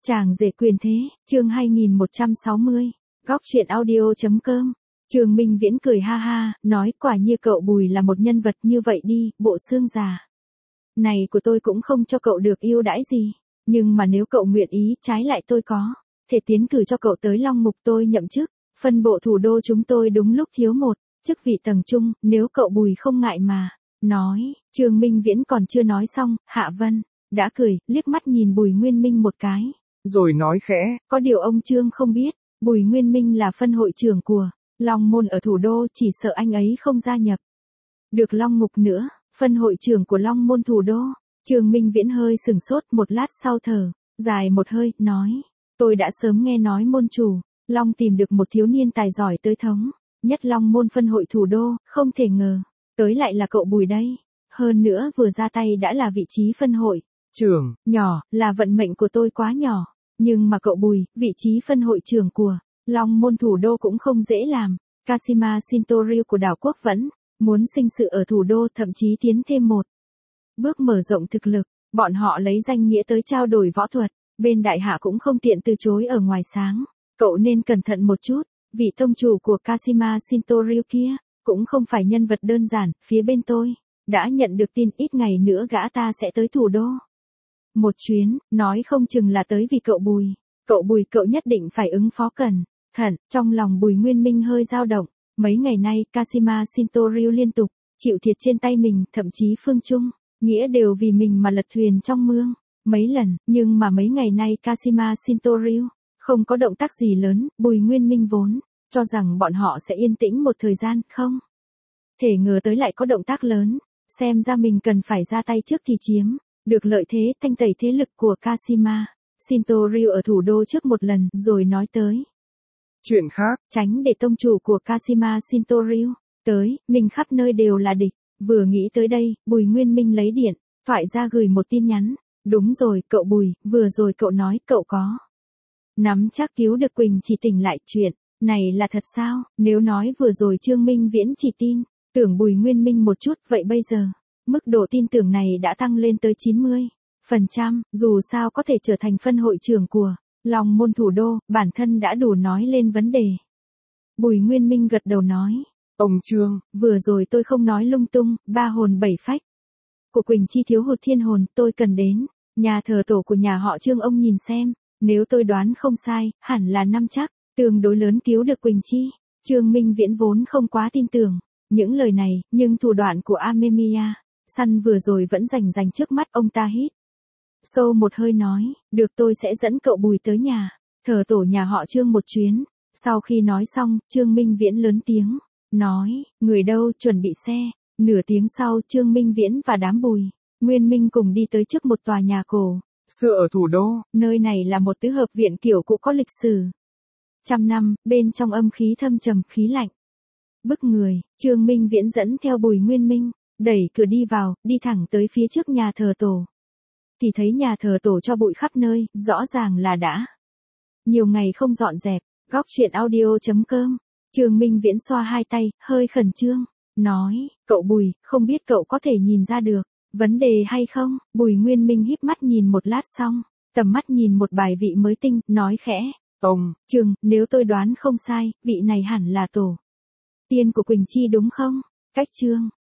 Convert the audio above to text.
Chàng rể quyền thế, chương 2160, góc chuyện audio.com. Trương Minh Viễn cười ha ha, nói quả như cậu Bùi là một nhân vật như vậy đi, bộ xương già này của tôi cũng không cho cậu được ưu đãi gì, nhưng mà nếu cậu nguyện ý, trái lại tôi có thể tiến cử cho cậu tới Long Mục tôi nhậm chức, phân bộ thủ đô chúng tôi đúng lúc thiếu một chức vị tầng trung, nếu cậu Bùi không ngại mà. Nói, Trương Minh Viễn còn chưa nói xong, Hạ Vân đã cười, liếc mắt nhìn Bùi Nguyên Minh một cái, rồi nói khẽ. Có điều ông Trương không biết, Bùi Nguyên Minh là phân hội trưởng của Long Môn ở thủ đô, chỉ sợ anh ấy không gia nhập được Long Mục nữa, phân hội trưởng của Long Môn thủ đô. Trương Minh Viễn hơi sừng sốt, một lát sau thở dài một hơi, nói, tôi đã sớm nghe nói môn chủ Long tìm được một thiếu niên tài giỏi tới thống nhất Long Môn phân hội thủ đô, không thể ngờ tới lại là cậu Bùi đây, hơn nữa vừa ra tay đã là vị trí phân hội Trưởng, nhỏ, là vận mệnh của tôi quá nhỏ, nhưng mà cậu Bùi, vị trí phân hội trưởng của Long Môn thủ đô cũng không dễ làm. Kashima Shintoryu của đảo quốc vẫn muốn sinh sự ở thủ đô, thậm chí tiến thêm một bước mở rộng thực lực, bọn họ lấy danh nghĩa tới trao đổi võ thuật, bên đại hạ cũng không tiện từ chối ở ngoài sáng. Cậu nên cẩn thận một chút, vị tông chủ của Kashima Shintoryu kia cũng không phải nhân vật đơn giản, phía bên tôi đã nhận được tin ít ngày nữa gã ta sẽ tới thủ đô một chuyến, nói không chừng là tới vì cậu Bùi. Cậu Bùi, cậu nhất định phải ứng phó cẩn thận. Trong lòng Bùi Nguyên Minh hơi dao động, mấy ngày nay Kashima Shintoryu liên tục chịu thiệt trên tay mình, thậm chí Phương Trung, Nghĩa đều vì mình mà lật thuyền trong mương mấy lần, nhưng mà mấy ngày nay Kashima Shintoryu không có động tác gì lớn. Bùi Nguyên Minh vốn cho rằng bọn họ sẽ yên tĩnh một thời gian, không thể ngờ tới lại có động tác lớn, xem ra mình cần phải ra tay trước thì chiếm được lợi thế, thanh tẩy thế lực của Kashima Shintoryu ở thủ đô trước một lần, rồi nói tới chuyện khác, tránh để tông chủ của Kashima Shintoryu tới, mình khắp nơi đều là địch. Vừa nghĩ tới đây, Bùi Nguyên Minh lấy điện thoại ra gửi một tin nhắn. Đúng rồi, cậu Bùi, vừa rồi cậu nói cậu có nắm chắc cứu được Quỳnh chỉ tỉnh lại, chuyện này là thật sao? Nếu nói vừa rồi Trương Minh Viễn chỉ tin tưởng Bùi Nguyên Minh một chút, vậy bây giờ mức độ tin tưởng này đã tăng lên tới 90%, dù sao có thể trở thành phân hội trưởng của Long Môn thủ đô, bản thân đã đủ nói lên vấn đề. Bùi Nguyên Minh gật đầu nói, ông Trương, vừa rồi tôi không nói lung tung, ba hồn bảy phách của Quỳnh Chi thiếu hụt thiên hồn, tôi cần đến nhà thờ tổ của nhà họ Trương ông nhìn xem, nếu tôi đoán không sai, hẳn là năm chắc tương đối lớn cứu được Quỳnh Chi. Trương Minh Viễn vốn không quá tin tưởng những lời này, nhưng thủ đoạn của Amemiya Săn vừa rồi vẫn rành trước mắt. Ông ta hít sâu một hơi nói, được, tôi sẽ dẫn cậu Bùi tới nhà thờ tổ nhà họ Trương một chuyến. Sau khi nói xong, Trương Minh Viễn lớn tiếng nói, người đâu, chuẩn bị xe. Nửa tiếng sau, Trương Minh Viễn và đám Bùi Nguyên Minh cùng đi tới trước một tòa nhà cổ xưa ở thủ đô. Nơi này là một tứ hợp viện kiểu cũ có lịch sử trăm năm, bên trong âm khí thâm trầm, khí lạnh bức người. Trương Minh Viễn dẫn theo Bùi Nguyên Minh đẩy cửa đi vào, đi thẳng tới phía trước nhà thờ tổ. Thì thấy nhà thờ tổ cho bụi khắp nơi, rõ ràng là đã nhiều ngày không dọn dẹp. Góc chuyện audio.com. Trương Minh Viễn xoa hai tay, hơi khẩn trương nói, cậu Bùi, không biết cậu có thể nhìn ra được vấn đề hay không? Bùi Nguyên Minh híp mắt nhìn một lát xong, tầm mắt nhìn một bài vị mới tinh, nói khẽ, ông Trương, nếu tôi đoán không sai, vị này hẳn là tổ tiên của Quỳnh Chi đúng không? Cách Trương